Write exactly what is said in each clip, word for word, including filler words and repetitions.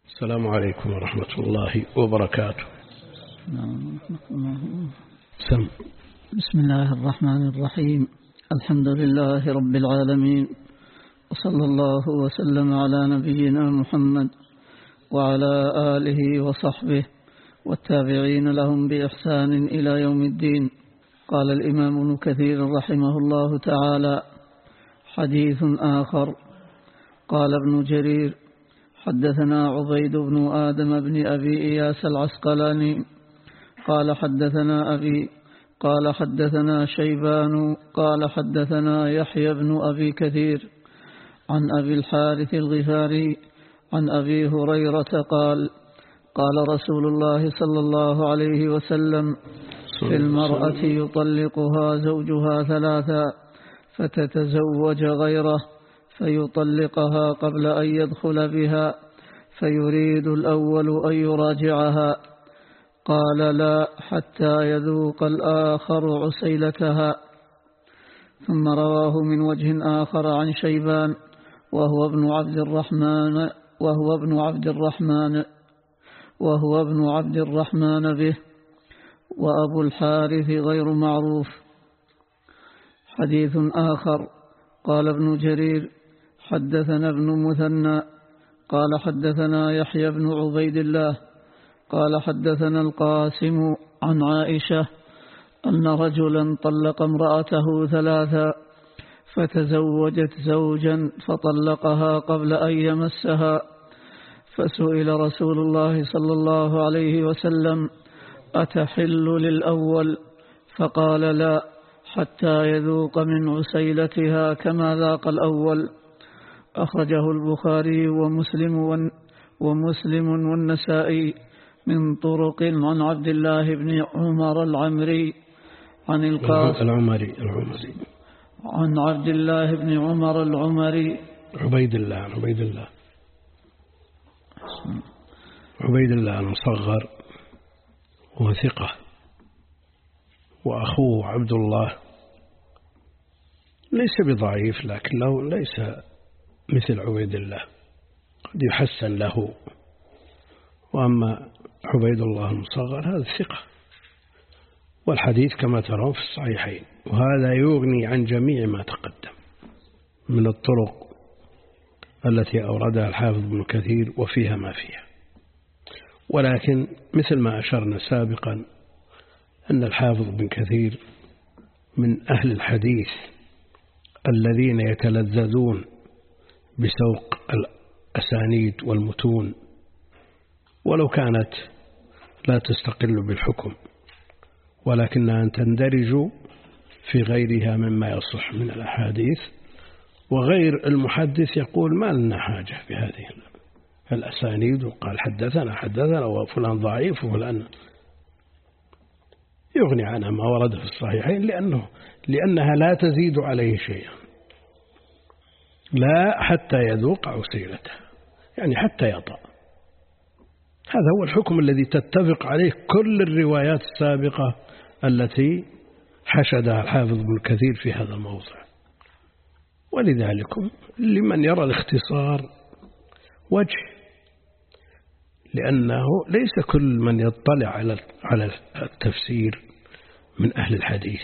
السلام عليكم ورحمة الله وبركاته. سم. بسم الله الرحمن الرحيم. الحمد لله رب العالمين، وصلى الله وسلم على نبينا محمد وعلى آله وصحبه والتابعين لهم بإحسان إلى يوم الدين. قال الإمام ابن كثير رحمه الله تعالى: حديث آخر. قال ابن جرير: حدثنا عبيد بن آدم بن أبي إياس العسقلاني قال حدثنا أبي قال حدثنا شيبان قال حدثنا يحيى بن أبي كثير عن أبي الحارث الغفاري عن أبي هريرة قال: قال رسول الله صلى الله عليه وسلم: في المرأة يطلقها زوجها ثلاثا فتتزوج غيره فيطلقها قبل أن يدخل بها فيريد الأول أن يراجعها، قال: لا حتى يذوق الآخر عسيلتها. ثم رواه من وجه آخر عن شيبان وهو ابن عبد الرحمن وهو ابن عبد الرحمن وهو ابن عبد الرحمن به، وأبو الحارث غير معروف. حديث آخر. قال ابن جرير: حدثنا ابن مثنى قال حدثنا يحيى بن عبيد الله قال حدثنا القاسم عن عائشة أن رجلا طلق امرأته ثلاثا فتزوجت زوجا فطلقها قبل أن يمسها، فسئل رسول الله صلى الله عليه وسلم: أتحل للأول؟ فقال: لا حتى يذوق من عسيلتها كما ذاق الأول. أخرجه البخاري ومسلم ومسلم والنسائي من طرق عن عبد الله بن عمر العمري عن القاسم العمري العمري عن عبد الله بن عمر العمري عبيد الله عبيد الله عبيد الله المصغر وثقة، وأخوه عبد الله ليس بضعيف لكن له ليس مثل عبيد الله، قد يحسن له. وأما عبيد الله المصغر هذا ثقة، والحديث كما ترون في الصحيحين، وهذا يغني عن جميع ما تقدم من الطرق التي أوردها الحافظ ابن كثير وفيها ما فيها. ولكن مثل ما أشرنا سابقا أن الحافظ ابن كثير من أهل الحديث الذين يتلذذون بسوق الأسانيد والمتون ولو كانت لا تستقل بالحكم، ولكنها تندرج في غيرها مما يصح من الأحاديث. وغير المحدث يقول: ما لنا حاجة بهذه الأسانيد، وقال حدثنا حدثنا وفلان ضعيف وفلان، يغني عنها ما ورد في الصحيحين لأنه لأنها لا تزيد عليه شيئا. لا حتى يذوق عسيلته، يعني حتى يطأ. هذا هو الحكم الذي تتفق عليه كل الروايات السابقة التي حشدها الحافظ ابن كثير في هذا الموضع. ولذلك لمن يرى الاختصار وجه، لأنه ليس كل من يطلع على على التفسير من أهل الحديث،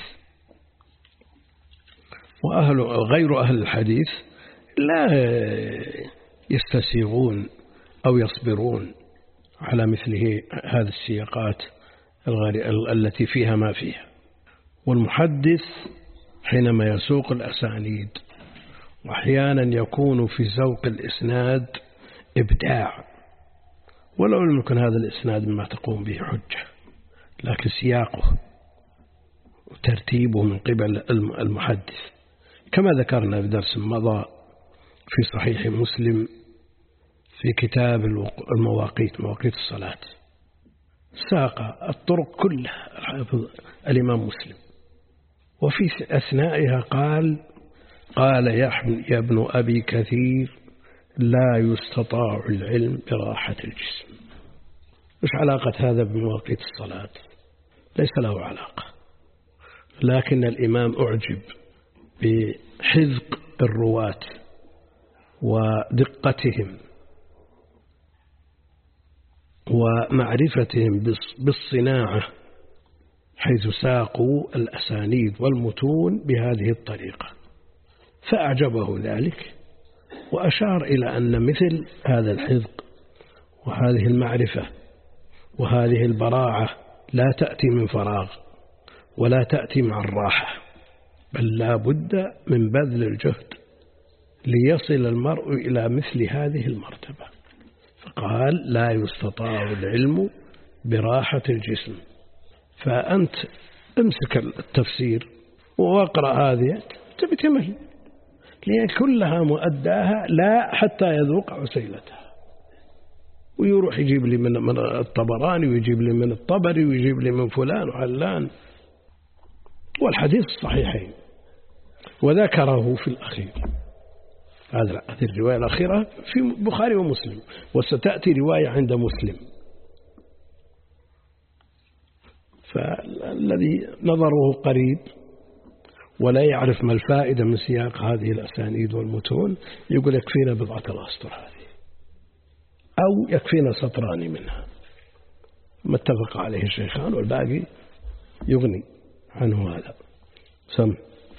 وأهل غير أهل الحديث لا يستسيغون أو يصبرون على مثله هذه السياقات التي فيها ما فيها. والمحدث حينما يسوق الأسانيد وأحيانا يكون في سوق الإسناد إبداع، ولو لم يكن هذا الإسناد مما تقوم به حجة، لكن سياقه وترتيبه من قبل المحدث كما ذكرنا في درس مضى في صحيح مسلم في كتاب المواقيت مواقيت الصلاة، ساق الطرق كلها الحافظ الإمام مسلم، وفي أثنائها قال: قال يا ابن أبي كثير: لا يستطاع العلم براحة الجسم. مش علاقة هذا بمواقيت الصلاة؟ ليس له علاقة، لكن الإمام أعجب بحذق الرواة ودقتهم ومعرفتهم بالصناعة حيث ساقوا الأسانيد والمتون بهذه الطريقة، فأعجبه ذلك وأشار إلى أن مثل هذا الحذق وهذه المعرفة وهذه البراعة لا تأتي من فراغ ولا تأتي مع الراحة، بل لا بد من بذل الجهد ليصل المرء إلى مثل هذه المرتبة. فقال لا يستطاع العلم براحة الجسم. فأنت امسك التفسير واقرأ هذه تبي تمل، لأن كلها مؤداها لا حتى يذوق عسيلتها، ويروح يجيب لي من من الطبراني ويجيب لي من الطبري ويجيب لي من فلان وعلان، والحديث الصحيحين وذكره في الأخير. هذا هذه الرواية الأخيرة في بخاري ومسلم، وستأتي رواية عند مسلم. فالذي نظره قريب ولا يعرف ما الفائدة من سياق هذه الأسانيد والمتون يقول يكفينا بضعة الأسطر هذه، أو يكفينا سطران منها ما اتفق عليه الشيخان، والباقي يغني عنه. هذا سم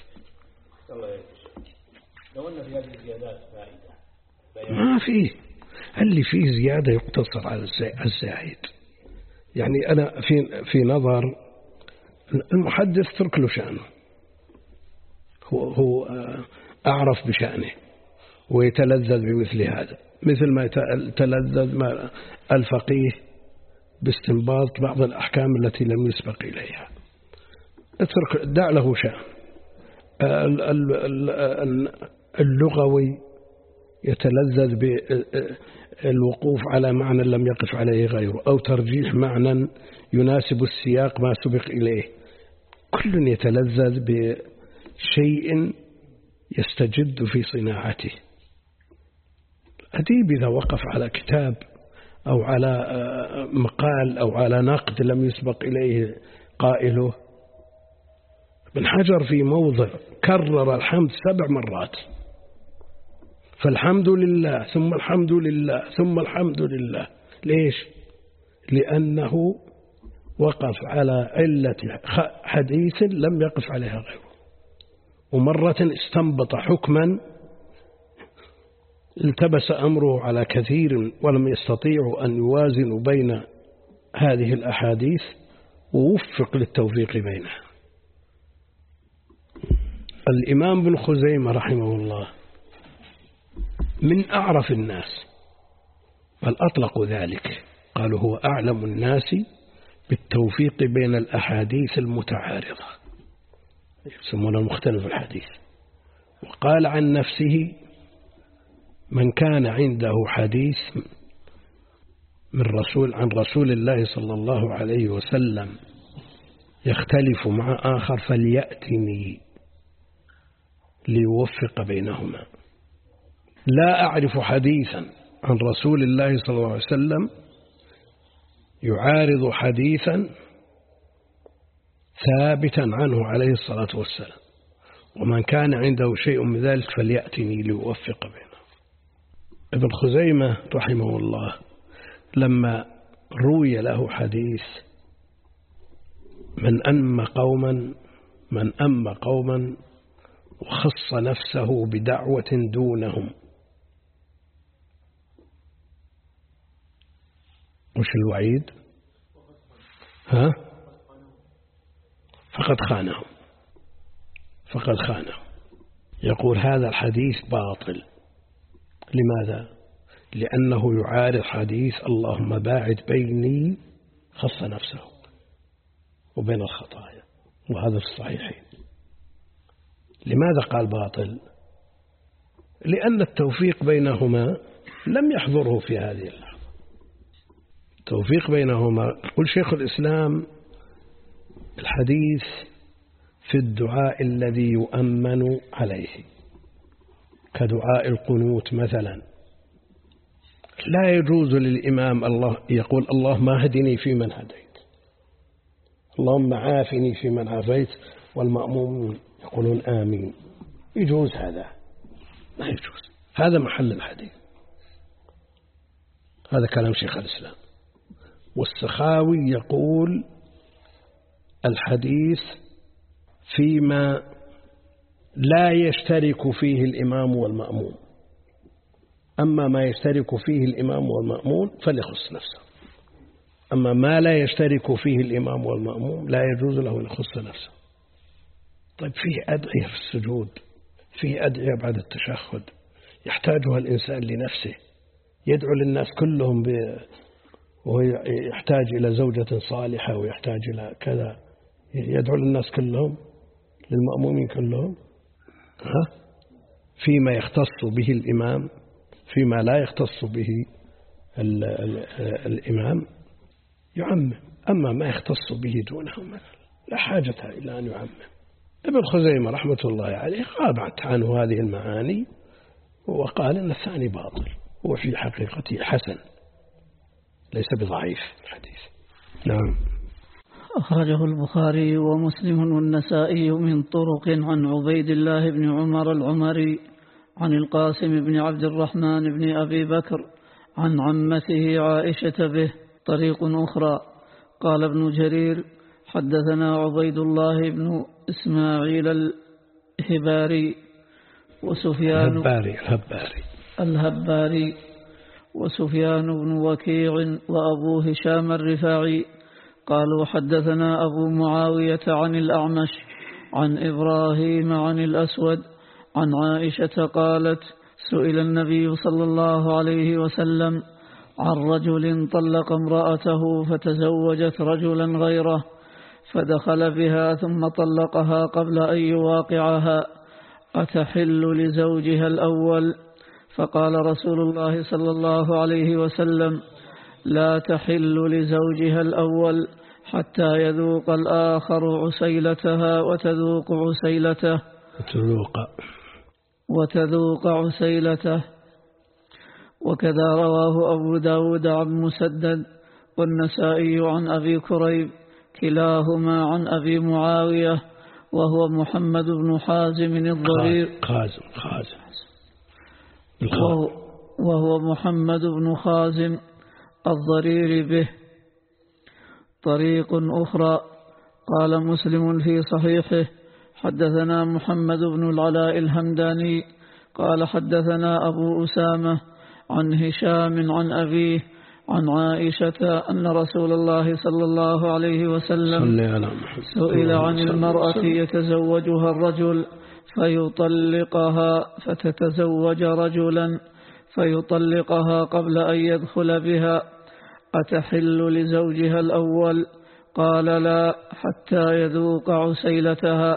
لو أن في هذه الزيادات فائدة ما فيه، اللي فيه زيادة يقتصر على الزائد. يعني أنا في في نظر المحدث ترك له شأنه، هو هو أعرف بشأنه ويتلذذ بمثل هذا، مثل ما يتلذذ ما الفقيه باستنباط بعض الأحكام التي لم يسبق إليها. اترك دع له شأن. اللغوي يتلذذ بالوقوف على معنى لم يقف عليه غيره، أو ترجيح معنى يناسب السياق ما سبق إليه. كل يتلذذ بشيء يستجد في صناعته. أديب إذا وقف على كتاب أو على مقال أو على نقد لم يسبق إليه قائله، ابن حجر في موضع كرر الحمد سبع مرات، فالحمد لله ثم الحمد لله ثم الحمد لله. ليش؟ لأنه وقف على علة حديث لم يقف عليها غيره، ومرة استنبط حكما التبس أمره على كثير ولم يستطيعوا أن يوازنوا بين هذه الأحاديث، ووفق للتوفيق بينها. الإمام بن خزيمة رحمه الله من أعرف الناس، بل أطلقوا ذلك، قالوا هو أعلم الناس بالتوفيق بين الأحاديث المتعارضة، يسمونه مختلف الحديث. وقال عن نفسه من كان عنده حديث من رسول عن رسول الله صلى الله عليه وسلم يختلف مع آخر فليأتني ليوفق بينهما. لا أعرف حديثا عن رسول الله صلى الله عليه وسلم يعارض حديثا ثابتا عنه عليه الصلاة والسلام، ومن كان عنده شيء من ذلك فليأتني ليوفق بينه. ابن خزيمة رحمه الله لما روي له حديث من أم قوما من أم قوما وخص نفسه بدعوة دونهم، وش الوعيد؟ ها؟ فقد خانهم فقد خانهم. يقول هذا الحديث باطل. لماذا؟ لأنه يعارض حديث اللهم باعد بيني، خص نفسه، وبين الخطايا، وهذا في الصحيحين. لماذا قال باطل؟ لأن التوفيق بينهما لم يحضره في هذه اللحظة. التوفيق بينهما، يقول شيخ الإسلام الحديث في الدعاء الذي يؤمن عليه كدعاء القنوت مثلا، لا يجوز للإمام الله يقول اللهم اهدني فيمن هديت، اللهم عافني فيمن عافيت، والمأمومون يقولون آمين. يجوز هذا؟ ما يجوز. هذا محل الحديث، هذا كلام شيخ الإسلام. والسخاوي يقول الحديث فيما لا يشترك فيه الإمام والمأموم، أما ما يشترك فيه الإمام والمأموم فليخص نفسه، أما ما لا يشترك فيه الإمام والمأموم لا يجوز له أن يخص نفسه. طيب فيه أدعية في السجود، فيه أدعية بعد التشهد يحتاجها الإنسان لنفسه، يدعو للناس كلهم ب... ويحتاج إلى زوجة صالحة ويحتاج إلى كذا، يدعو للناس كلهم، للمأمومين كلهم. ها؟ فيما يختص به الإمام، فيما لا يختص به ال ال الإمام يعمم، أما ما يختص به دونه لا حاجة إلى أن يعمم. ابن خزيمة رحمة الله عليه غابت عنه هذه المعاني وقال أن الثاني باطل، هو في حقيقته حسن ليس بضعيف الحديث. نعم. أخرجه البخاري ومسلم والنسائي من طرق عن عبيد الله بن عمر العمري عن القاسم بن عبد الرحمن بن أبي بكر عن عمته عائشة به طريق أخرى. قال ابن جرير حدثنا عبيد الله بن إسماعيل الهباري وسفيان الهباري الهباري الهباري وسفيان بن وكيع وأبو هشام الرفاعي قالوا حدثنا أبو معاوية عن الأعمش عن إبراهيم عن الأسود عن عائشة قالت سئل النبي صلى الله عليه وسلم عن رجل طلق امرأته فتزوجت رجلا غيره فدخل بها ثم طلقها قبل أن يواقعها أتحل لزوجها الأول؟ فقال رسول الله صلى الله عليه وسلم لا تحل لزوجها الأول حتى يذوق الآخر عسيلتها وتذوق عسيلته وتذوق وتذوق عسيلته. وكذا رواه أبو داود عن مسدد والنسائي عن أبي كريب كلاهما عن أبي معاوية وهو محمد بن حازم الضرير خازم خازم وهو, وهو محمد بن خازم الضرير به. طريق أخرى قال مسلم في صحيحه حدثنا محمد بن العلاء الهمداني قال حدثنا أبو أسامة عن هشام عن أبيه عن عائشة أن رسول الله صلى الله عليه وسلم سئل عن المرأة يتزوجها الرجل فيطلقها فتتزوج رجلا فيطلقها قبل أن يدخل بها أتحل لزوجها الأول؟ قال لا حتى يذوق عسيلتها.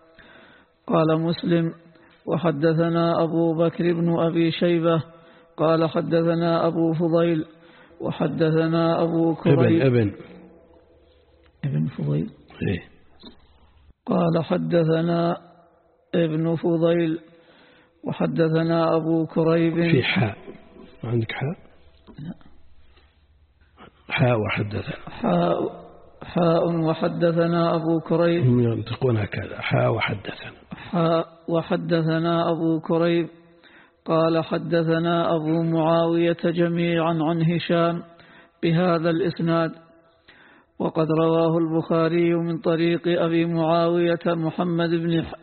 قال مسلم وحدثنا أبو بكر بن أبي شيبة قال حدثنا أبو فضيل وحدثنا أبو كريب ابن ابن ابن فضيل إيه؟ قال حدثنا ابن فضيل وحدثنا أبو كريب في حاء عندك حاء لا حاء وحدثنا حاء حاء وحدثنا أبو كريب هم ينطقون هكذا حاء وحدثنا حاء وحدثنا أبو كريب قال حدثنا أبو معاوية جميعا عن هشام بهذا الإسناد. وقد رواه البخاري من طريق أبي معاوية محمد بن ح...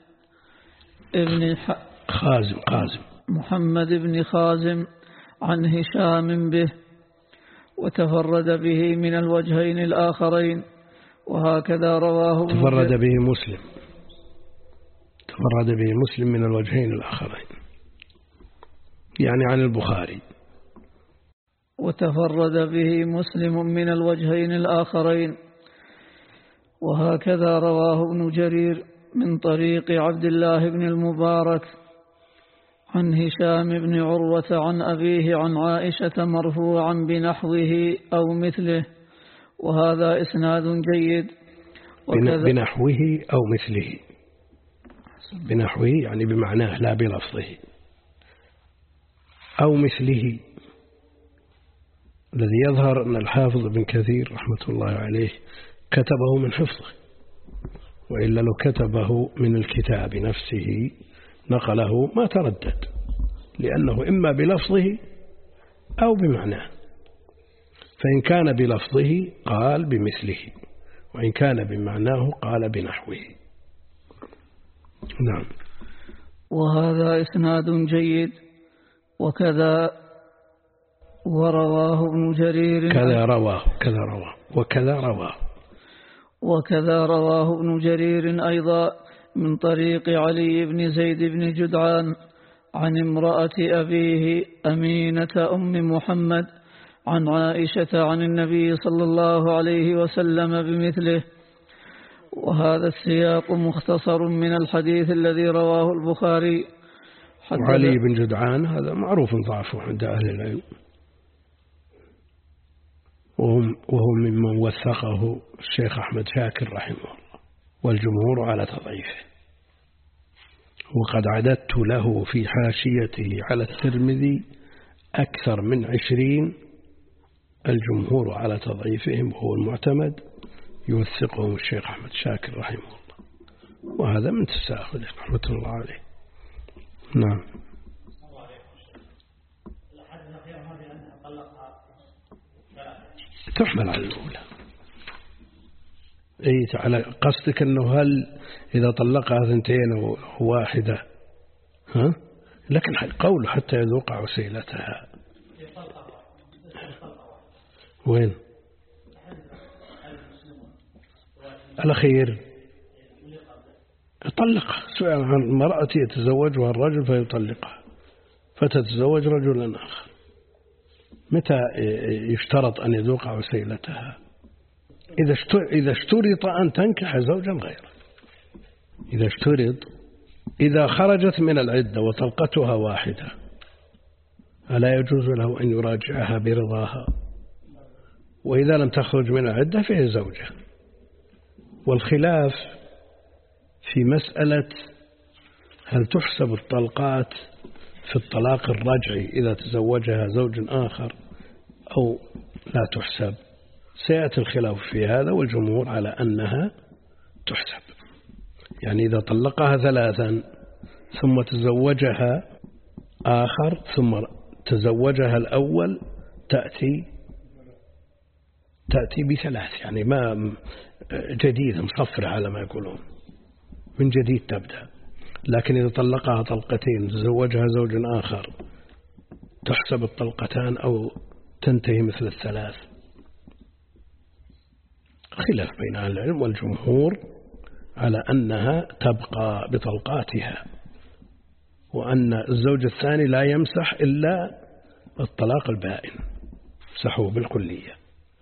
ابن ح... خازم خازم محمد بن خازم عن هشام به وتفرد به من الوجهين الآخرين. وهكذا رواه تفرد به مسلم تفرد به مسلم من الوجهين الآخرين يعني عن البخاري. وتفرد به مسلم من الوجهين الآخرين. وهكذا رواه ابن جرير من طريق عبد الله بن المبارك عن هشام بن عروة عن أبيه عن عائشة مرفوعا بنحوه أو مثله وهذا إسناد جيد. بنحوه أو مثله بنحوه يعني بمعناه لا بلفظه أو مثله. الذي يظهر أن الحافظ بن كثير رحمة الله عليه كتبه من حفظه، وإلا لو كتبه من الكتاب نفسه نقله ما تردد، لأنه إما بلفظه أو بمعناه. فإن كان بلفظه قال بمثله، وإن كان بمعناه قال بنحوه. نعم. وهذا إسناد جيد. وكذا ورواه ابن جرير كذا رواه كذا رواه وكذا رواه وكذا رواه ابن جرير أيضا من طريق علي بن زيد بن جدعان عن امرأة أبيه أمينة أم محمد عن عائشة عن النبي صلى الله عليه وسلم بمثله. وهذا السياق مختصر من الحديث الذي رواه البخاري. وعلي بن جدعان هذا معروف ضعفه عند أهل العلم، وهو ممن وثقه الشيخ أحمد شاكر رحمه الله والجمهور على تضعيفه. وقد عددت له في حاشيته على الترمذي أكثر من عشرين الجمهور على تضعيفهم، وهو المعتمد يوثقهم الشيخ أحمد شاكر رحمه الله، وهذا من تساهله رحمة الله عليه. نعم. تحمل على الأولى. أي على قصدك أنه هل إذا طلقها ثنتين وواحدة، ها؟ لكن قوله حتى يذوق عسيلتها وين؟ الأخير يطلقها. سؤال عن المرأة يتزوجها الرجل فيطلقها فتتزوج رجلا آخر، متى يشترط أن يذوق عسيلتها؟ إذا اشترط أن تنكح زوجا غيره. إذا اشترط إذا خرجت من العدة وطلقتها واحدة ألا يجوز له أن يراجعها برضاها؟ وإذا لم تخرج من العدة فهي زوجة. والخلاف في مسألة هل تحسب الطلقات في الطلاق الرجعي إذا تزوجها زوج آخر أو لا تحسب. سيأتي الخلاف في هذا، والجمهور على أنها تحسب. يعني إذا طلقها ثلاثا ثم تزوجها آخر ثم تزوجها الأول تأتي تأتي بثلاث، يعني ما جديد مصفرة على ما يقولون، من جديد تبدأ. لكن إذا طلقها طلقتين تزوجها زوج آخر تحسب الطلقتان أو تنتهي مثل الثلاث. خلاف بين أهل العلم، والجمهور على أنها تبقى بطلقاتها، وأن الزوج الثاني لا يمسح إلا الطلاق البائن، مسحوه بالكلية.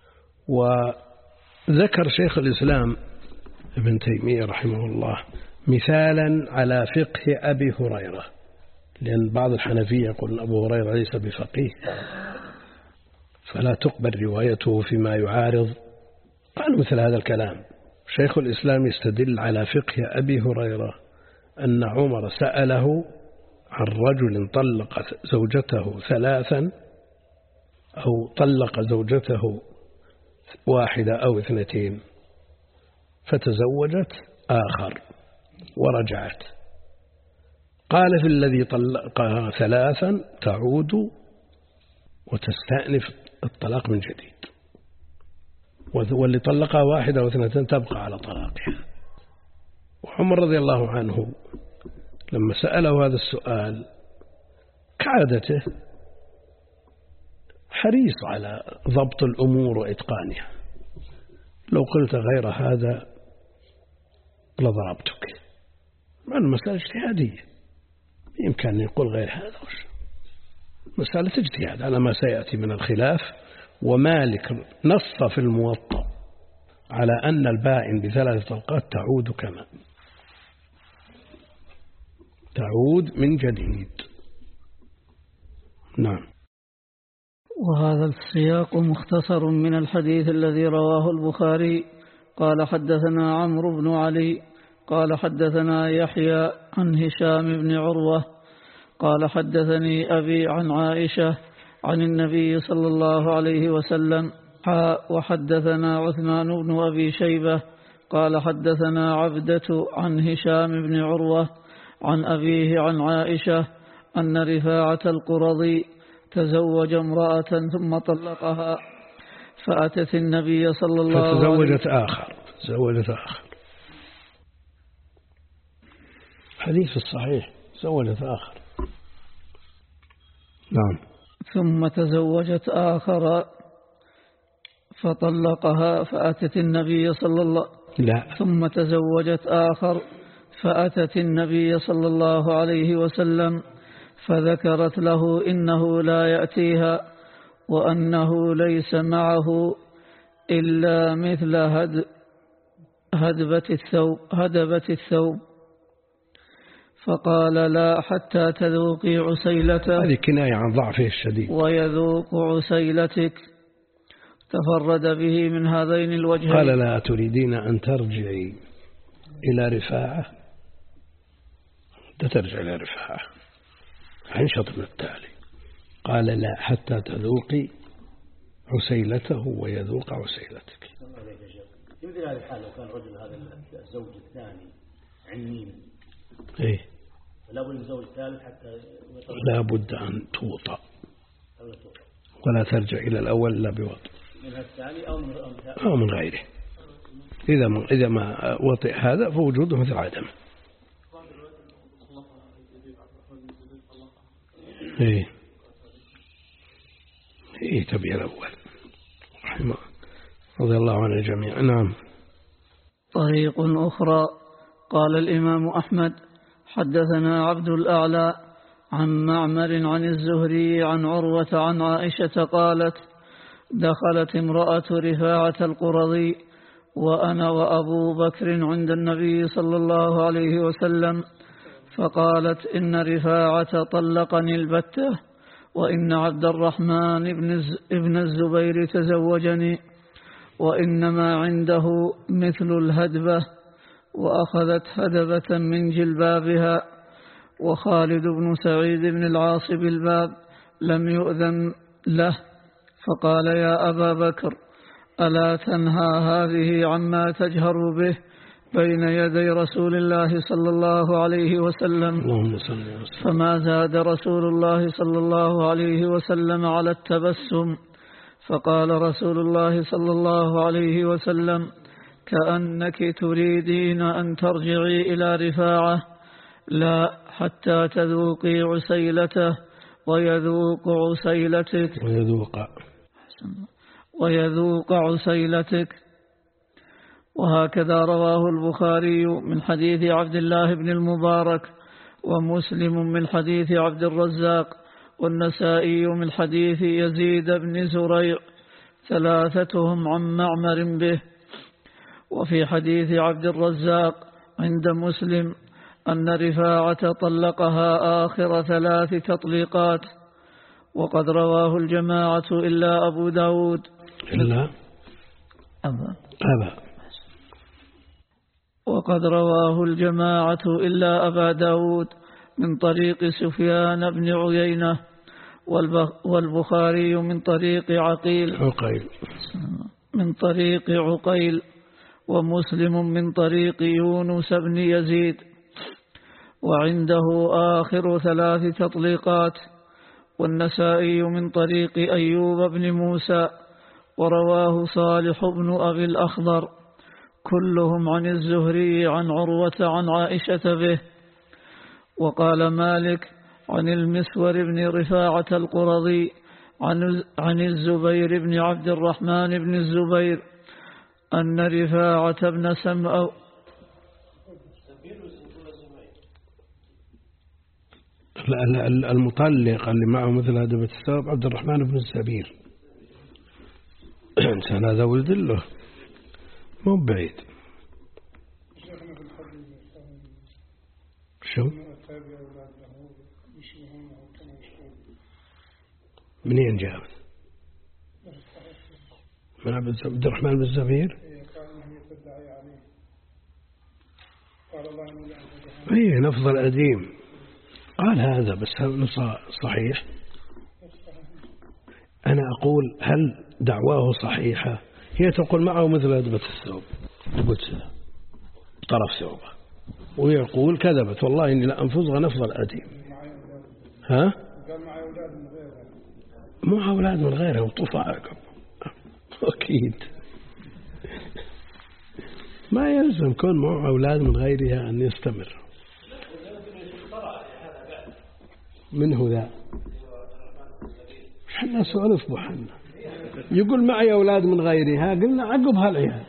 وذكر شيخ الإسلام ابن تيمية رحمه الله مثالا على فقه أبي هريرة، لأن بعض الحنفية يقول أبو هريرة ليس بفقيه فلا تقبل روايته فيما يعارض. قالوا مثل هذا الكلام. شيخ الإسلام يستدل على فقه أبي هريرة أن عمر سأله عن رجل طلق زوجته ثلاثا أو طلق زوجته واحدة أو اثنتين فتزوجت آخر ورجعت. قال في الذي طلقها ثلاثا تعود وتستأنف الطلاق من جديد، واللي طلقها واحدة واثنتين تبقى على طلاقها. وعمر رضي الله عنه لما سأله هذا السؤال كعادته حريص على ضبط الأمور وإتقانها. لو قلت غير هذا لضربتك، مع المسألة اجتهادية يمكن أن يقول غير هذا، مسألة اجتهاد على ما سيأتي من الخلاف. ومالك نص في الموطأ على أن البائن بثلاث طلقات تعود كما تعود من جديد. نعم. وهذا السياق مختصر من الحديث الذي رواه البخاري. قال حدثنا عمرو بن علي قال حدثنا يحيى عن هشام بن عروة قال حدثني أبي عن عائشة عن النبي صلى الله عليه وسلم. وحدثنا عثمان بن أبي شيبة قال حدثنا عبدة عن هشام بن عروة عن أبيه عن عائشة أن رفاعة القرظي تزوج امرأة ثم طلقها، فأتت النبي صلى الله عليه وسلم فتزوجت آخر تزوجت آخر حديث الصحيح تزوجت آخر. نعم. ثم تزوجت آخر فطلقها فأتت النبي صلى الله لا ثم تزوجت آخر فأتت النبي صلى الله عليه وسلم فذكرت له إنه لا يأتيها وأنه ليس معه إلا مثل هد هدبة الثوب هدبة الثوب فقال لا حتى تذوقي عسيلته. هذه كناية عن ضعفه الشديد. ويذوق عسيلتك. تفرد به من هذين الوجهين. قال لا تريدين أن ترجعي إلى رفاعة ترجع إلى رفاعة انشط من التالي. قال لا حتى تذوقي عسيلته ويذوق عسيلتك. في مثل هذه الحالة لو كان رجل هذا الزوج الثاني عنين إيه لا بد من زوج ثالث حتى لا بد أن توطأ ولا ترجع إلى الأول إلا بوطء من الثاني أو من أو من غيره. إذا ما إذا ما وطئ هذا فوجوده مثل عدم. إيه إيه تبي الأول رحمه رضي الله عن الجميع. نعم. طريق أخرى. قال الإمام أحمد حدثنا عبد الأعلى عن معمر عن الزهري عن عروة عن عائشة قالت دخلت امرأة رفاعة القرظي وأنا وأبو بكر عند النبي صلى الله عليه وسلم فقالت إن رفاعة طلقني البتة وإن عبد الرحمن ابن الزبير تزوجني وإنما عنده مثل الهدبة وأخذت هدبة من جلبابها وخالد بن سعيد بن العاص بالباب لم يؤذن له فقال يا أبا بكر ألا تنهى هذه عما تجهر به بين يدي رسول الله صلى الله عليه وسلم. فما زاد رسول الله صلى الله عليه وسلم على التبسم فقال رسول الله صلى الله عليه وسلم كأنك تريدين أن ترجعي إلى رفاعة لا حتى تذوقي عسيلته ويذوق عسيلتك ويذوق ويذوق عسيلتك. وهكذا رواه البخاري من حديث عبد الله بن المبارك ومسلم من حديث عبد الرزاق والنسائي من حديث يزيد بن زريع ثلاثتهم عن معمر به. وفي حديث عبد الرزاق عند مسلم أن رفاعة طلقها آخر ثلاث تطليقات. وقد رواه الجماعة إلا أبو داود إلا أبا أبا وقد رواه الجماعة إلا أبا داود من طريق سفيان بن عيينة والبخاري من طريق عقيل عقيل من طريق عقيل ومسلم من طريق يونس بن يزيد وعنده آخر ثلاث تطليقات والنسائي من طريق أيوب بن موسى ورواه صالح بن أبي الأخضر كلهم عن الزهري عن عروة عن عائشة به. وقال مالك عن المسور بن رفاعة القرظي عن عن الزبير بن عبد الرحمن بن الزبير أن رفاعة بن سمع المطلق اللي معه مثل هدبة الثوب عبد الرحمن بن الزبير إنسان هذا ولد له مو بعيد. شو منين جاء من عبد الرحمن بن الزبير؟ ايه نفض القديم قال هذا بس هل صحيح؟ أنا أقول هل دعواه صحيحة؟ هي تقول معه مثل هدبة الثوب قلت طرف ثوبه ويقول كذبت والله إني لا أنفضها نفض القديم. ها؟ مو أولاد من غيره وطفى أكيد ما يلزم كون معه أولاد من غيرها أن يستمر. من هو ذا؟ حنا سؤال بحنا يقول معي أولاد من غيرها، قلنا عقب هالعيال.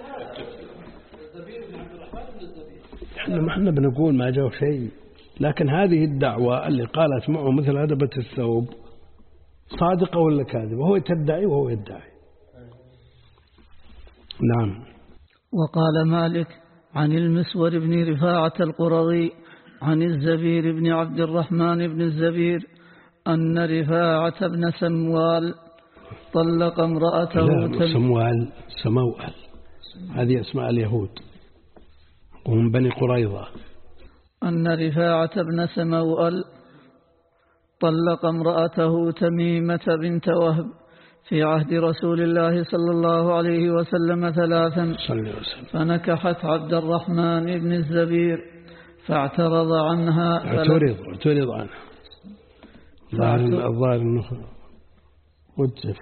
احنا ما احنا بنقول ما جاء شيء، لكن هذه الدعوة اللي قالت معه مثل هدبة الثوب صادقة ولا كاذبة؟ هو تدعي وهو يدعي. نعم. وقال مالك عن المسور بن رفاعة القرظي عن الزبير بن عبد الرحمن بن الزبير أن رفاعة بن سموال طلق امرأته. لا سموال سموال هذه اسماء اليهود ومن بني قريظة. أن رفاعة بن سموال طلق امرأته تميمة بنت وهب في عهد رسول الله صلى الله عليه وسلم ثلاثا، فنكحت عبد الرحمن بن الزبير فاعترض عنها. اعترض اعترض عنها الظاهر انه وجف.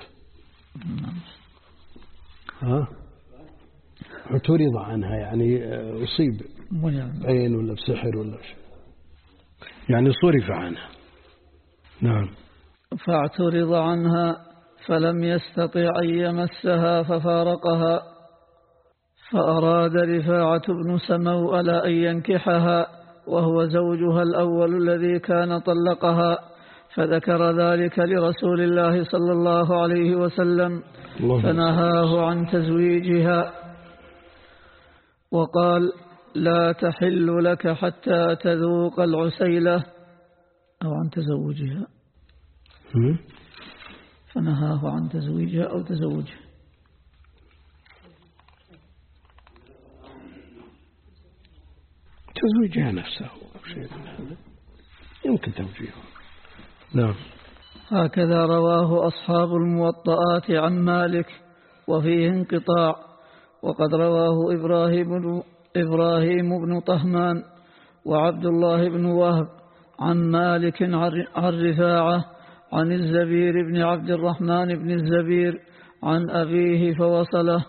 ها اعترض عنها يعني أصيب بعين ولا بسحر ولا شيء، يعني صرف عنها. نعم. فاعترض عنها فلم يستطع أن يمسها ففارقها، فأراد رفاعة بن سموأل أن ينكحها وهو زوجها الأول الذي كان طلقها، فذكر ذلك لرسول الله صلى الله عليه وسلم فنهاه عن تزويجها وقال لا تحل لك حتى تذوق العسيلة، أو عن تزوجها، فنهاه عن تزويجها أو تزوجها. تزويجها نفسه شيء من هذا يمكن توجيهه. نعم. هكذا رواه أصحاب الموطئات عن مالك وفيه انقطاع، وقد رواه إبراهيم, إبراهيم بن طهمان وعبد الله بن وهب عن مالك عن رفاعة عن الزبير بن عبد الرحمن بن الزبير عن أبيه فوصله.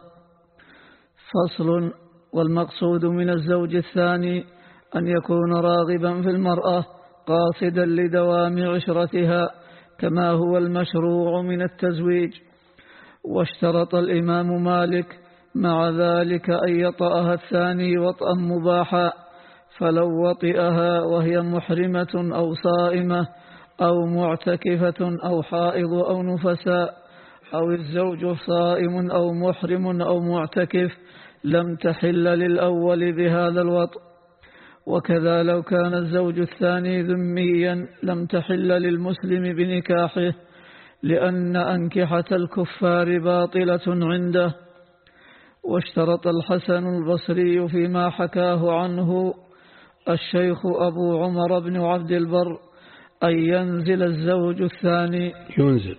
فصل. والمقصود من الزوج الثاني أن يكون راغبا في المرأة قاصدا لدوام عشرتها كما هو المشروع من التزويج. واشترط الإمام مالك مع ذلك أن يطأها الثاني وطئا مباحا، فلو وطئها وهي محرمة أو صائمة أو معتكفة أو حائض أو نفساء أو الزوج صائم أو محرم أو معتكف لم تحل للأول بهذا الوطء. وكذا لو كان الزوج الثاني ذميا لم تحل للمسلم بنكاحه، لأن أنكحة الكفار باطلة عنده. واشترط الحسن البصري فيما حكاه عنه الشيخ أبو عمر بن عبد البر أن ينزل الزوج الثاني ينزل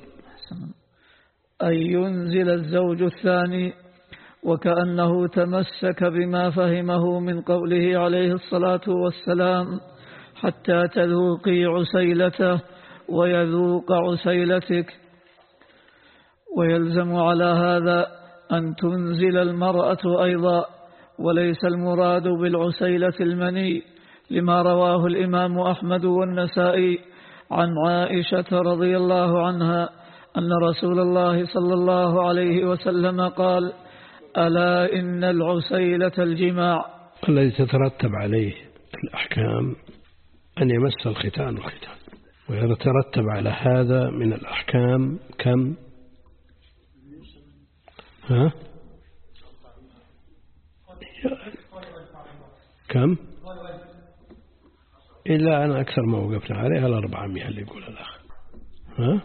أن ينزل الزوج الثاني وكأنه تمسك بما فهمه من قوله عليه الصلاة والسلام حتى تذوقي عسيلته ويذوق عسيلتك. ويلزم على هذا أن تنزل المرأة أيضا، وليس المراد بالعسيلة المني، لما رواه الإمام أحمد والنسائي عن عائشة رضي الله عنها أن رسول الله صلى الله عليه وسلم قال ألا إن العسيلة الجماع. الذي تترتب عليه الأحكام أن يمس الختان الختان، ويترتب على هذا من الأحكام كم؟ ها؟ كم؟ إلا أنا أكثر ما وقفنا عليها الأربعمائة اللي يقول الأخ. ها؟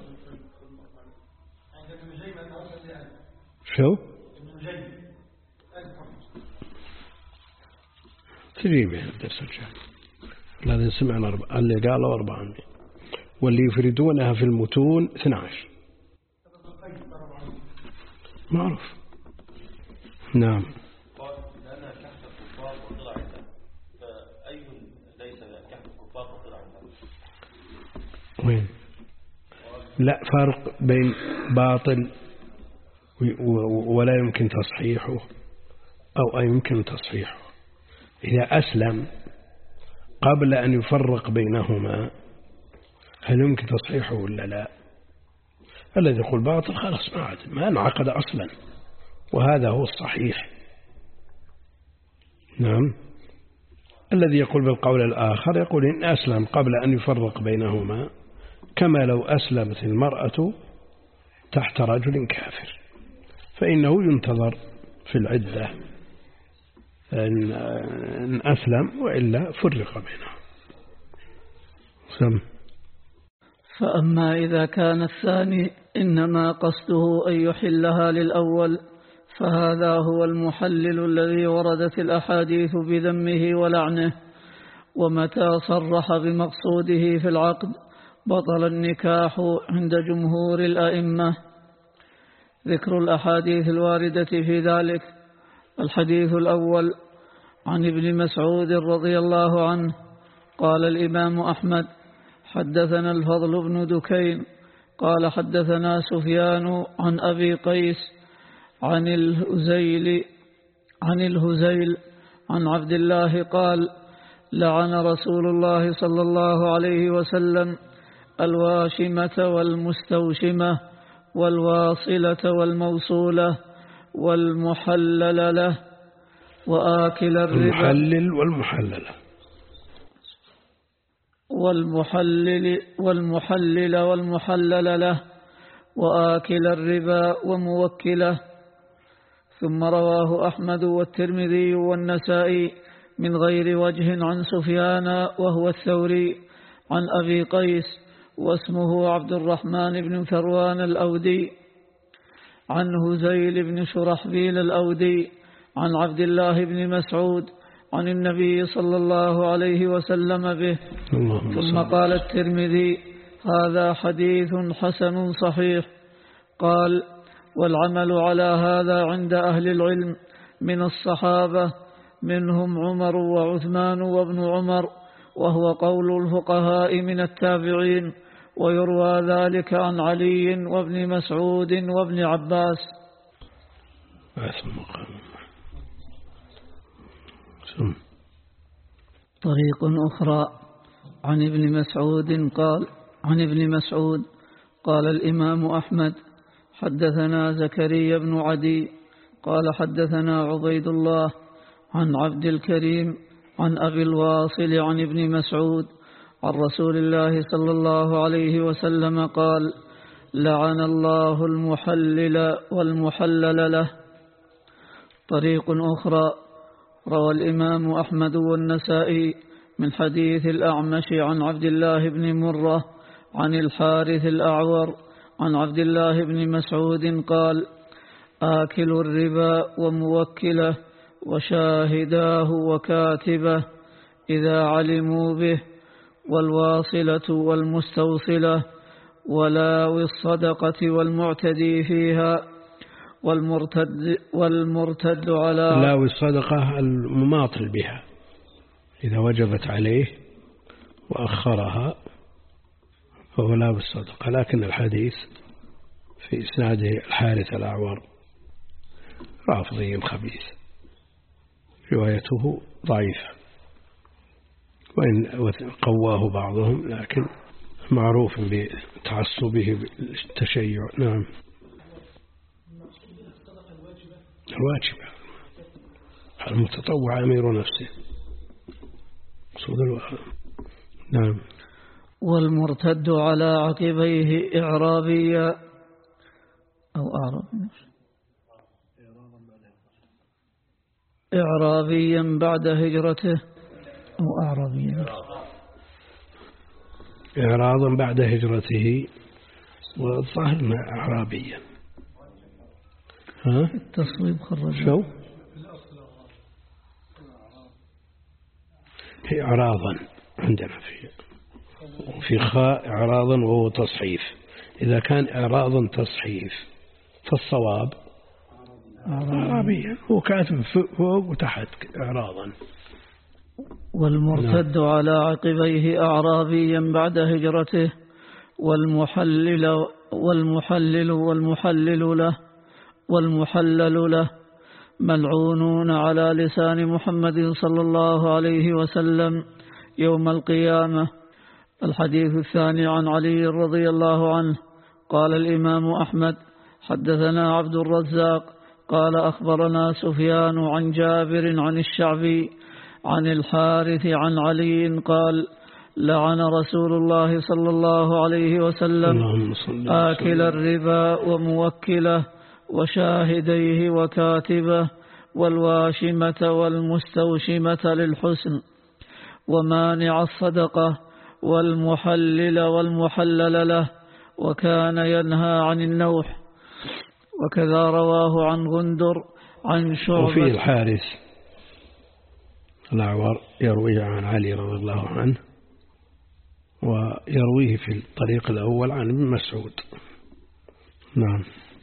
شو؟ تجيبه الدرس الجاي. الذي سمعنا أربعة اللي قالوا أربعمائة، واللي يفردونها في المتون اثني عشر. معروف. نعم. لأنها كحف الكفار وطلع عندها، فأي ليس كحف الكفار وطلع عندها؟ وين؟ لا فرق بين باطل ولا يمكن تصحيحه أو يمكن تصحيحه. إذا أسلم قبل أن يفرق بينهما هل يمكن تصحيحه ولا لا؟ الذي يقول باطل خلاص ما عاد ما انعقد أصلا، وهذا هو الصحيح. نعم. الذي يقول بالقول الآخر يقول إن أسلم قبل أن يفرق بينهما كما لو أسلمت المرأة تحت رجل كافر، فإنه ينتظر في العدة أن أسلم وإلا فرق بينهم. سم. فأما إذا كان الثاني إنما قصده أن يحلها للأول فهذا هو المحلل الذي وردت الأحاديث بذمه ولعنه، ومتى صرح بمقصوده في العقد بطل النكاح عند جمهور الأئمة. ذكر الأحاديث الواردة في ذلك: الحديث الأول عن ابن مسعود رضي الله عنه قال الإمام أحمد: حدثنا الفضل بن دكين قال حدثنا سفيان عن أبي قيس عن الهزيل عن الهزيل عن عبد الله قال: لعن رسول الله صلى الله عليه وسلم الواشمة والمستوشمة والواصلة والموصولة والمحلل له وآكل الربا المحلل والمحلل والمحلل والمحلل والمحلل له وآكل الربا وموكله. ثم رواه أحمد والترمذي والنسائي من غير وجه عن سفيان وهو الثوري عن أبي قيس واسمه عبد الرحمن بن ثروان الأودي عن هزيل بن شرحبيل الأودي عن عبد الله بن مسعود عن النبي صلى الله عليه وسلم به. ثم قال الترمذي: هذا حديث حسن صحيح. قال: والعمل على هذا عند أهل العلم من الصحابة منهم عمر وعثمان وابن عمر، وهو قول الفقهاء من التابعين، ويروى ذلك عن علي وابن مسعود وابن عباس. طريق أخرى عن ابن مسعود قال عن ابن مسعود قال الإمام أحمد: حدثنا زكريا بن عدي قال حدثنا عبيد الله عن عبد الكريم عن أبي الواصل عن ابن مسعود عن رسول الله صلى الله عليه وسلم قال: لعن الله المحلل والمحلل له. طريق أخرى روى الإمام أحمد والنسائي من حديث الأعمش عن عبد الله بن مرة عن الحارث الأعور عن عبد الله بن مسعود قال: آكل الربا وموكله وشاهداه وكاتبه إذا علموا به، والواصلة والمستوصلة، ولاوي الصدقة والمعتدي فيها، والمرتد, والمرتد على لاوي الصدقة المماطل بها إذا وجبت عليه وأخرها فهو لاوي الصدقة. لكن الحديث في إسناده الحارث الأعور رافضي خبيث، روايته ضعيفة، وإن قواه بعضهم لكن معروف بتعصبه بالتشيع. نعم. الواجبة المتطوع أمير نفسه. نعم. والمرتد على عقبيه إعرابيا أو أعرابيا إعرابيا بعد هجرته أو أعرابيا إعراضا بعد هجرته، والظاهر أعرابيا. ها التصويب خرج شو هي إعراضا عندنا في في خاء إعراضا وهو تصحيف. إذا كان إعراضا تصحيف فالصواب أعرابيا، هو كاتب فوق وتحت إعراضا. والمرتد نعم. على عقبيه أعرابيا بعد هجرته، والمحلل والمحلل والمحلل له والمحلل له ملعونون على لسان محمد صلى الله عليه وسلم يوم القيامة. الحديث الثاني عن علي رضي الله عنه قال الإمام أحمد حدثنا عبد الرزاق قال أخبرنا سفيان عن جابر عن الشعبي عن الحارث عن علي قال لعن رسول الله صلى الله عليه وسلم آكل الربا وموكله وشاهديه وكاتبه والواشمة والمستوشمة للحسن ومانع الصدقة والمحلل والمحلل له وكان ينهى عن النوح. وكذا رواه عن غندر عن شعبة. وفي الحارث الأعور يرويه عن علي رضي الله عنه ويرويه في الطريق الأول عن ابن مسعود. نعم.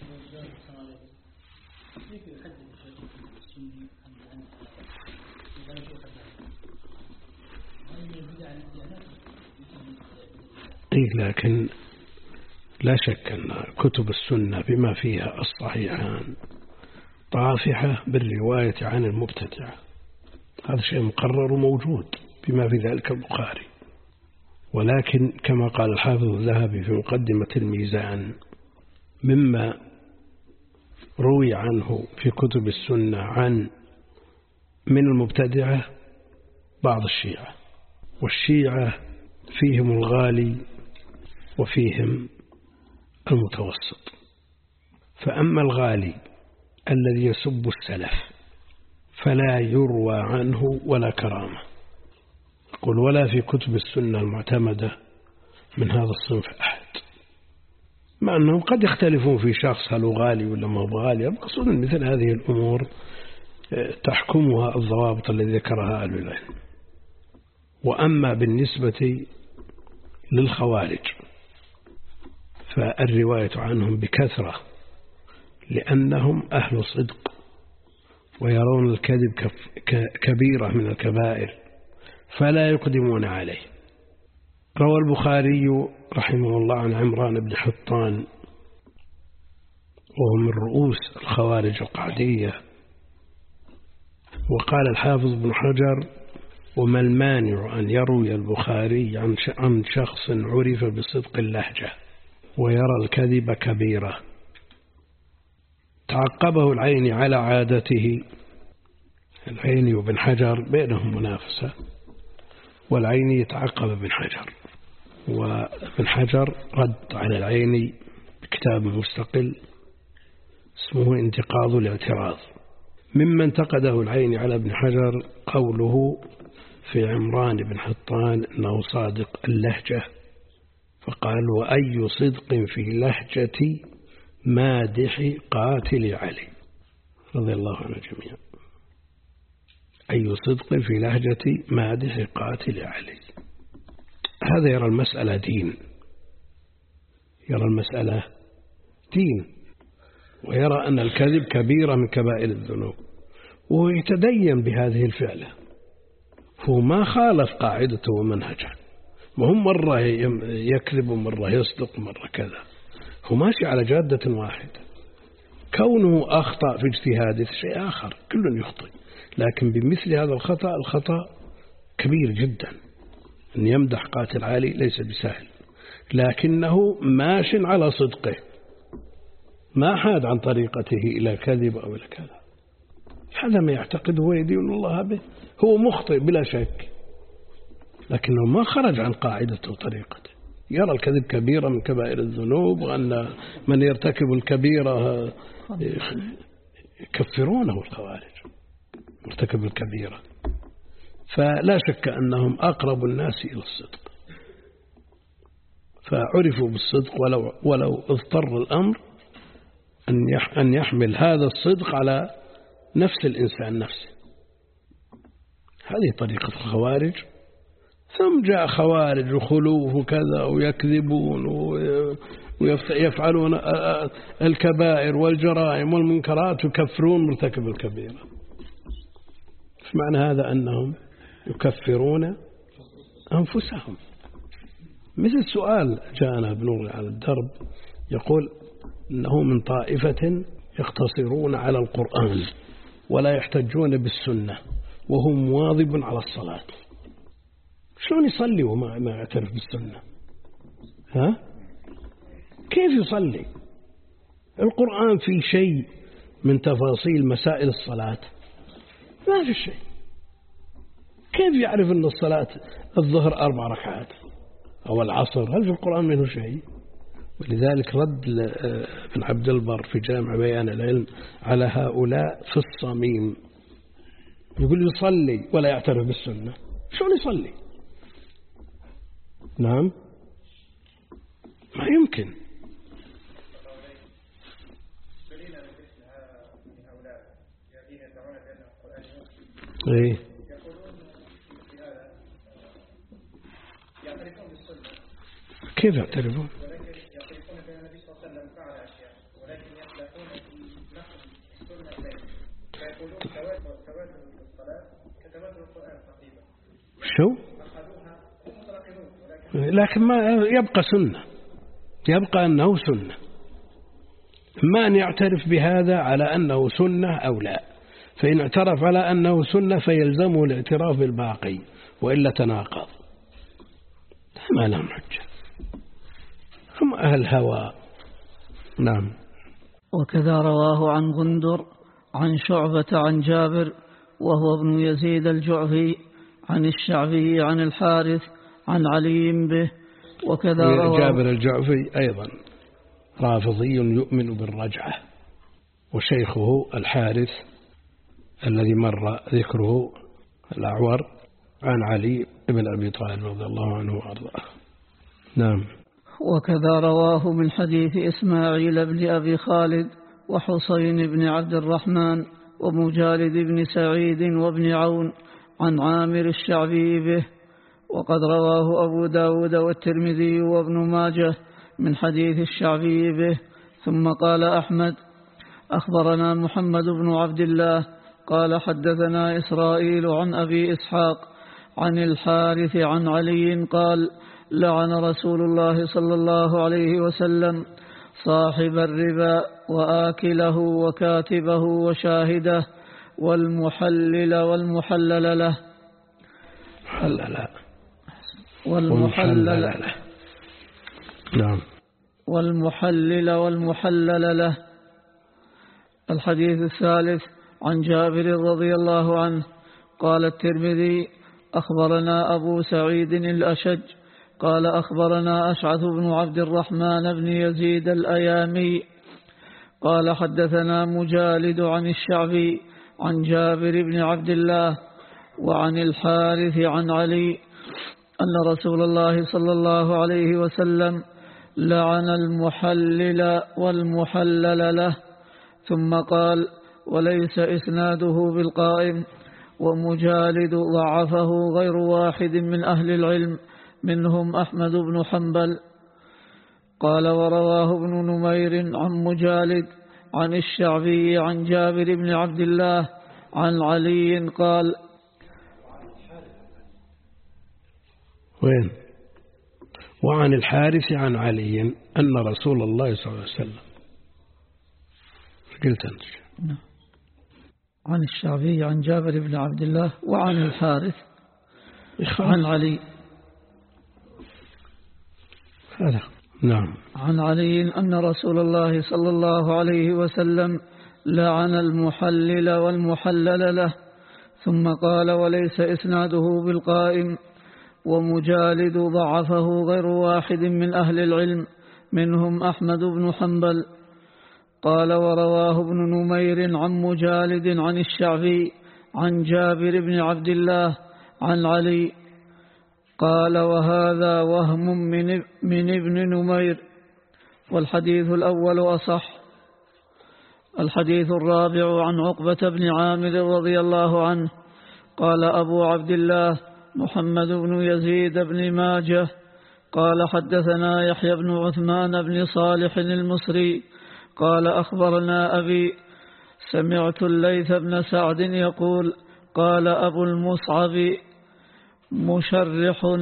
إيه لكن لا شك أن كتب السنة بما فيها الصحيحان طافحة بالرواية عن المبتدعة، هذا شيء مقرر وموجود بما في ذلك البخاري. ولكن كما قال الحافظ الذهبي في مقدمة الميزان مما روي عنه في كتب السنة عن من المبتدعة بعض الشيعة، والشيعة فيهم الغالي وفيهم المتوسط. فأما الغالي الذي يسب السلف فلا يروى عنه ولا كرامة، قل ولا في كتب السنة المعتمدة من هذا الصنف أحد، مع أنهم قد يختلفون في شخص هل هو غالي ولا ما هو غالي. أقصد مثل هذه الأمور تحكمها الضوابط التي ذكرها أهل العلم. وأما بالنسبة للخوارج فالرواية عنهم بكثرة لأنهم أهل صدق ويرون الكذب كبيرة من الكبائر فلا يقدمون عليه. روى البخاري رحمه الله عن عمران بن حطان وهو من رؤوس الخوارج القعدية. وقال الحافظ بن حجر وما المانع أن يروي البخاري عن شخص عرف بصدق اللهجة ويرى الكذب كبيرة. تعقبه العيني على عادته، العيني وابن حجر بينهم منافسة، والعيني يتعقب ابن حجر، وابن حجر رد على العيني بكتاب مستقل اسمه انتقاض الاعتراض. مما انتقده العيني على ابن حجر قوله في عمران بن حطان أنه صادق اللهجة، فقال وأي صدق في لهجة مادح قاتل علي رضي الله عنه جميعا. أي صدق في لهجة مادح قاتل علي. هذا يرى المسألة دين، يرى المسألة دين، ويرى أن الكذب كبيرة من كبائر الذنوب، ويتدين بهذه الفعلة. هو ما خالف قاعدته ومنهجه، وهم مرة يكذب ومرة يصدق ومرة كذا، هو ماشي على جادة واحدة. كونه أخطأ في اجتهاده شيء آخر، كل يخطئ، لكن بمثل هذا الخطأ الخطأ كبير جدا. أن يمدح قاتل علي ليس بسهل، لكنه ماش على صدقه، ما حاد عن طريقته إلى كذب أو إلى كذا. هذا ما يعتقده ويدين الله به، هو مخطئ بلا شك، لكنه ما خرج عن قاعدته وطريقته. يرى الكذب كبيرة من كبائر الذنوب، وأن من يرتكب الكبيرة يكفرونه الخوارج مرتكب الكبيرة. فلا شك أنهم أقرب الناس إلى الصدق، فعرفوا بالصدق ولو, ولو اضطر الأمر أن يحمل هذا الصدق على نفس الإنسان نفسه. هذه طريقة الخوارج. ثم جاء خوارج وخلوف وكذا ويكذبون ويفعلون الكبائر والجرائم والمنكرات ويكفرون مرتكب الكبيرة. فمعنى هذا أنهم يكفرون أنفسهم. مثل سؤال جاءنا بنور على الدرب يقول إنه من طائفة يقتصرون على القرآن ولا يحتجون بالسنة وهو مواظب على الصلاة، شلون يصلي وما ما يعترف بالسنة؟ ها؟ كيف يصلي؟ القرآن في شيء من تفاصيل مسائل الصلاة؟ ما في شيء. كيف يعرف أن الصلاة الظهر أربع ركعات أو العصر؟ هل في القرآن منه شيء؟ ولذلك رد ابن عبد البر في جامع بيان العلم على هؤلاء في الصميم، يقول يصلي ولا يعترف بالسنة، شلون يصلي؟ نعم ما يمكن. ايه كيف يعترفون؟ يعترفون بأن النبي صلى الله عليه وسلم فعل أشياء ولكن يختلفون في نقل السنة إليه، فيقولون تواتر الصلاة كتواتر القرآن تقريبا. شو؟ أخذوها متناقضون، لكن ما يبقى سنة، يبقى أنه سنة، ما أن يعترف بهذا على أنه سنة أو لا، فإن اعترف على أنه سنة فيلزمه الاعتراف بالباقي وإلا تناقض، ما لهم حجة، هم أهل هوى. نعم. وكذا رواه عن غندر عن شعبة عن جابر وهو ابن يزيد الجعفي عن الشعبي عن الحارث عن علي به. وكذا رواه جابر الجعفي أيضا رافضي يؤمن بالرجعة، وشيخه الحارث الذي مر ذكره الأعور عن علي بن أبي طالب رضي الله عنه وأرضاه. نعم. وكذا رواه من حديث إسماعيل بن أبي خالد وحسين بن عبد الرحمن ومجالد بن سعيد وابن عون عن عامر الشعبي به. وقد رواه أبو داود والترمذي وابن ماجه من حديث الشعبي به. ثم قال أحمد أخبرنا محمد بن عبد الله قال حدثنا إسرائيل عن أبي إسحاق عن الحارث عن علي قال لعن رسول الله صلى الله عليه وسلم صاحب الربا وآكله وكاتبه وشاهده والمحلل والمحلل له حلل والمحلل له. نعم. والمحلل والمحلل له. الحديث الثالث عن جابر رضي الله عنه قال الترمذي أخبرنا أبو سعيد الأشج قال أخبرنا أشعث بن عبد الرحمن بن يزيد الأيامي قال حدثنا مجالد عن الشعبي عن جابر بن عبد الله وعن الحارث عن علي أن رسول الله صلى الله عليه وسلم لعن المحلل والمحلل له. ثم قال وليس إسناده بالقائم، ومجالد ضعفه غير واحد من أهل العلم منهم أحمد بن حنبل. قال ورواه ابن نمير عن مجالد عن الشعبي عن جابر بن عبد الله عن علي قال وين؟ وعن الحارث عن علي أن رسول الله صلى الله عليه وسلم قلت أنت عن الشعبي عن جابر بن عبد الله وعن الحارث عن علي هذا. نعم. عن علي أن رسول الله صلى الله عليه وسلم لعن المحلل والمحلل له. ثم قال وليس إسناده بالقائم، ومجالد ضعفه غير واحد من أهل العلم منهم أحمد بن حنبل. قال ورواه ابن نمير عن مجالد عن الشعبي عن جابر بن عبد الله عن علي قال وهذا وهم من, من ابن نمير، والحديث الأول أصح. الحديث الرابع عن عقبة بن عامر رضي الله عنه قال أبو عبد الله محمد بن يزيد بن ماجه قال حدثنا يحيى بن عثمان بن صالح المصري قال أخبرنا أبي سمعت الليث بن سعد يقول قال أبو المصعب مشرح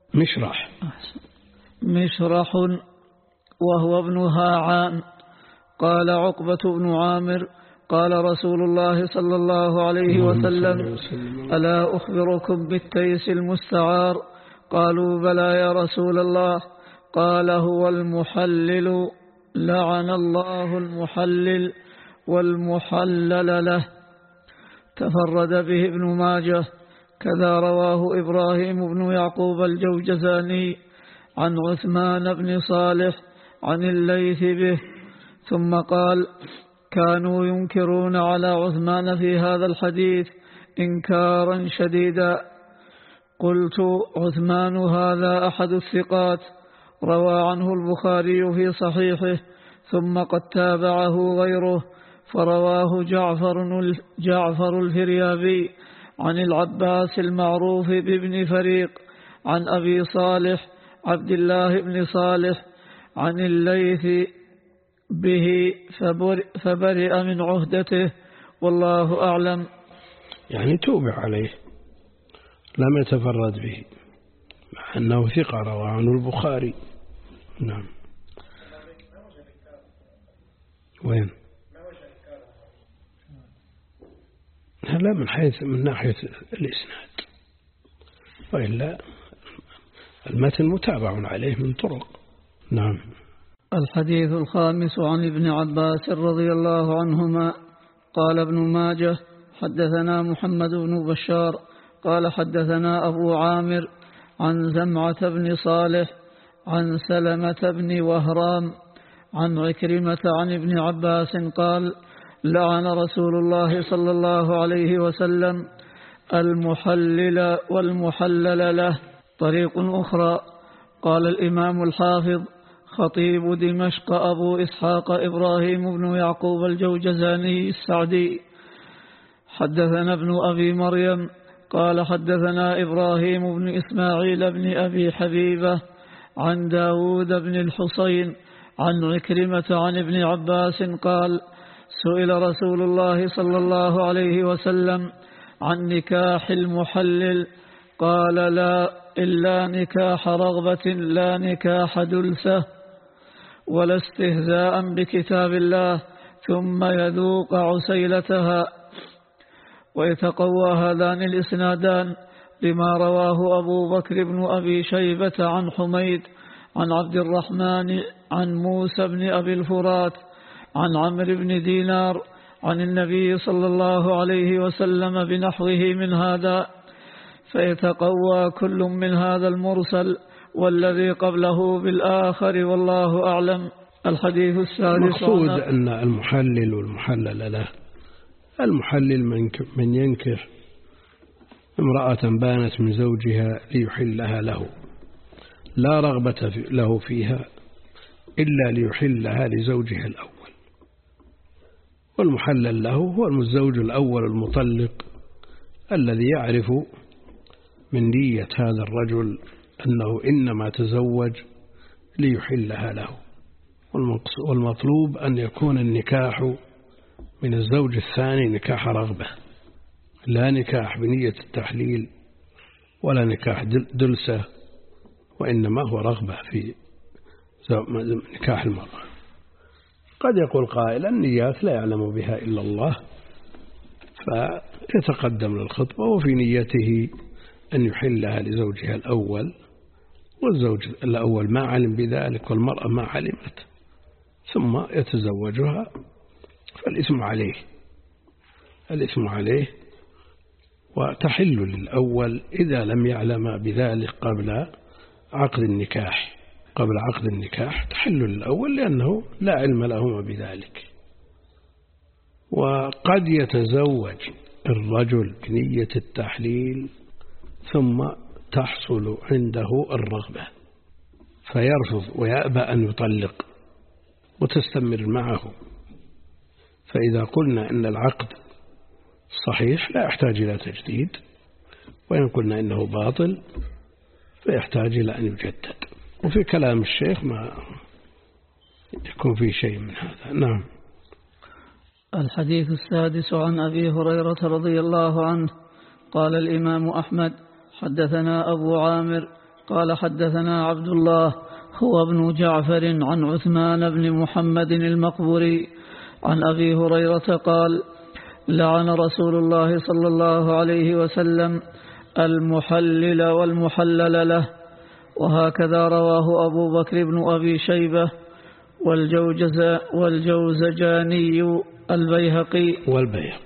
مشرح مشرح وهو ابن هاعان قال عقبة بن عامر قال رسول الله صلى الله عليه وسلم ألا أخبركم بالتيس المستعار؟ قالوا بلى يا رسول الله. قال هو المحلل، لعن الله المحلل والمحلل له. تفرد به ابن ماجه، كذا رواه إبراهيم بن يعقوب الجوجزاني عن عثمان بن صالح عن الليث به. ثم قال كانوا ينكرون على عثمان في هذا الحديث إنكارا شديدا. قلت عثمان هذا أحد الثقات، روى عنه البخاري في صحيحه، ثم قد تابعه غيره، فرواه جعفر, جعفر الفريابي عن العباس المعروف بابن فريق عن أبي صالح عبد الله بن صالح عن الليث به فبرئ من عهدته، والله أعلم. يعني توبع عليه، لم يتفرد به، مع أنه ثقة روى عنه البخاري. نعم. وين؟ لا، من حيث من ناحية الإسناد، وإلا المتن متابع عليه من طرق. نعم. الحديث الخامس عن ابن عباس رضي الله عنهما قال ابن ماجه حدثنا محمد بن بشار قال حدثنا أبو عامر عن زمعة بن صالح عن سلمة بن وهرام عن عكرمة عن ابن عباس قال لعن رسول الله صلى الله عليه وسلم المحلل والمحلل له. طريق أخرى. قال الإمام الحافظ خطيب دمشق أبو إسحاق إبراهيم بن يعقوب الجوجزاني السعدي حدثنا ابن أبي مريم قال حدثنا إبراهيم بن إسماعيل بن أبي حبيبة عن داود بن الحصين عن عكرمة عن ابن عباس قال سئل رسول الله صلى الله عليه وسلم عن نكاح المحلل قال لا إلا نكاح رغبة لا نكاح دلسة ولا استهزاء بكتاب الله ثم يذوق عسيلتها. ويتقوى هذان الإسنادان لما رواه أبو بكر بن أبي شيبة عن حميد عن عبد الرحمن عن موسى بن أبي الفرات عن عمرو بن دينار عن النبي صلى الله عليه وسلم بنحوه من هذا، فيتقوى كل من هذا المرسل والذي قبله بالآخر، والله أعلم. الحديث السادس. المقصود أن المحلل والمحلل له، المحلل من ينكح امرأة بانت من زوجها ليحلها له، لا رغبة له فيها إلا ليحلها لزوجها الأول. والمحلل له هو الزوج الأول المطلق الذي يعرف من نية هذا الرجل أنه إنما تزوج ليحلها له، والمطلوب أن يكون النكاح من الزوج الثاني نكاح رغبة، لا نكاح بنية التحليل ولا نكاح دلسة، وإنما هو رغبة في نكاح المرأة. قد يقول قائل النيات لا يعلم بها إلا الله، فيتقدم للخطبة وفي نيته أن يحلها لزوجها الأول، والزوج الأول ما علم بذلك والمرأة ما علمت، ثم يتزوجها، فالإثم عليه الإثم عليه وتحل للأول إذا لم يعلم بذلك قبل عقد النكاح. قبل عقد النكاح تحل للأول لأنه لا علم لهما بذلك. وقد يتزوج الرجل بنية التحليل ثم تحصل عنده الرغبة فيرفض ويأبى أن يطلق وتستمر معه، فإذا قلنا إن العقد صحيح لا يحتاج إلى تجديد، وإن قلنا إنه باطل فيحتاج إلى أن يجدد. وفي كلام الشيخ ما يكون فيه شيء من هذا. نعم. الحديث السادس عن أبي هريرة رضي الله عنه قال الإمام أحمد حدثنا أبو عامر قال حدثنا عبد الله هو ابن جعفر عن عثمان بن محمد المقبري عن أبي هريرة قال: لعن رسول الله صلى الله عليه وسلم المحلل والمحلل له. وهكذا رواه أبو بكر بن أبي شيبة والجوجز والجوزجاني البيهقي والبيهقي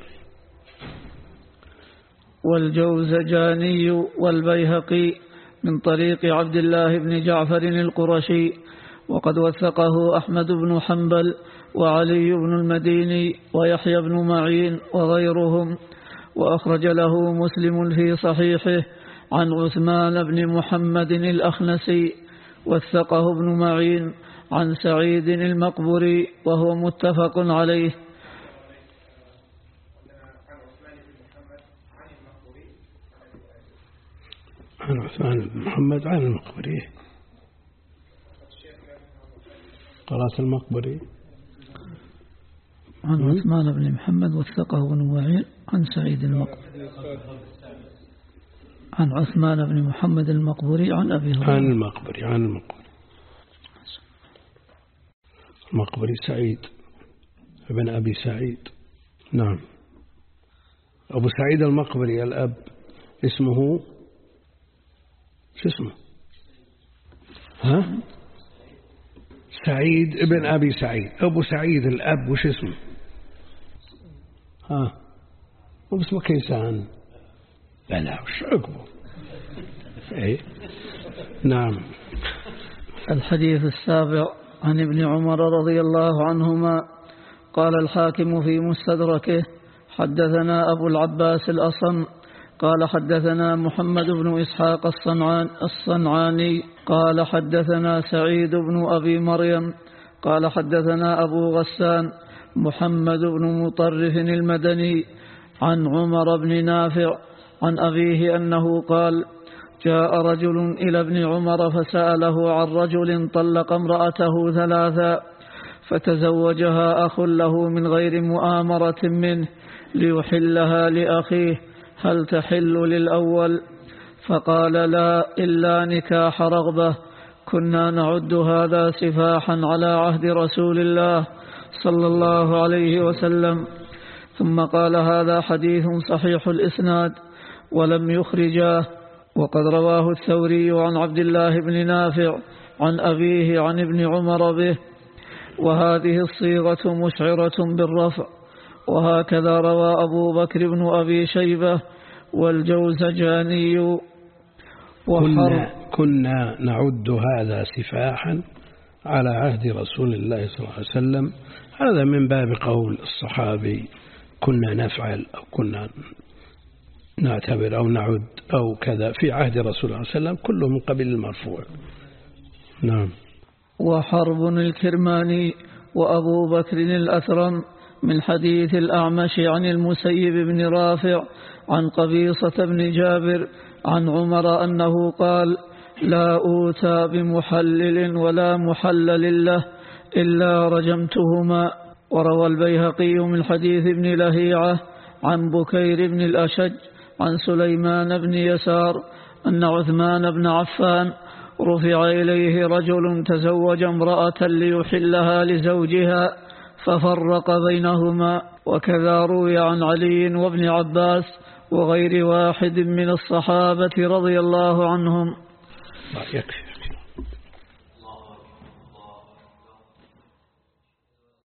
والجوزجاني والبيهقي من طريق عبد الله بن جعفر القرشي، وقد وثقه أحمد بن حنبل وعلي بن المديني ويحيى بن معين وغيرهم. وأخرج له مسلم في صحيحه عن عثمان بن محمد الأخنسي، وثقه ابن معين عن سعيد المقبري وهو متفق عليه. عن عثمان بن محمد عن المقبري، قرأت المقبري عن عثمان بن محمد وثقه ابن معين عن سعيد المقبري عن عثمان بن محمد المقبري عن أبي هريرة عن المقبري عن المقبري المقبري سعيد ابن أبي سعيد. نعم. أبو سعيد المقبري الأب اسمه شو اسمه؟ ها؟ سعيد ابن أبي سعيد. أبو سعيد الأب وش اسمه؟ ها؟ مو اسمه كيسان؟ لا لا وش عقبه؟ ايه. نعم. الحديث السابع عن ابن عمر رضي الله عنهما قال الحاكم في مستدركه: حدثنا أبو العباس الأصم قال حدثنا محمد بن إسحاق الصنعان الصنعاني قال حدثنا سعيد بن أبي مريم قال حدثنا أبو غسان محمد بن مطرف المدني عن عمر بن نافع عن أبيه أنه قال: جاء رجل إلى ابن عمر فسأله عن رجل طلق امرأته ثلاثا فتزوجها أخ له من غير مؤامرة منه ليحلها لأخيه، هل تحل للأول؟ فقال: لا، إلا نكاح رغبة. كنا نعد هذا سفاحا على عهد رسول الله صلى الله عليه وسلم. ثم قال: هذا حديث صحيح الإسناد ولم يخرجاه. وقد رواه الثوري عن عبد الله بن نافع عن أبيه عن ابن عمر به، وهذه الصيغة مشعرة بالرفع. وهكذا روى أبو بكر بن أبي شيبة والجوزجاني. كنا, كنا نعد هذا سفاحا على عهد رسول الله صلى الله عليه وسلم. هذا من باب قول الصحابي كنا نفعل أو كنا نعتبر أو نعد أو كذا في عهد رسول الله صلى الله عليه وسلم، كله من قبيل المرفوع. نعم. وحرب الكرماني وأبو بكر الأثرم من حديث الأعمش عن المسيب بن رافع عن قبيصة بن جابر عن عمر أنه قال: لا أوتى بمحلل ولا محلل له إلا رجمتهما. وروى البيهقي من حديث ابن لهيعة عن بكير بن الأشج عن سليمان بن يسار أن عثمان بن عفان رفع إليه رجل تزوج امرأة ليحلها لزوجها ففرق بينهما. وكذا روي عن علي وابن عباس وغير واحد من الصحابة رضي الله عنهم. يكفي.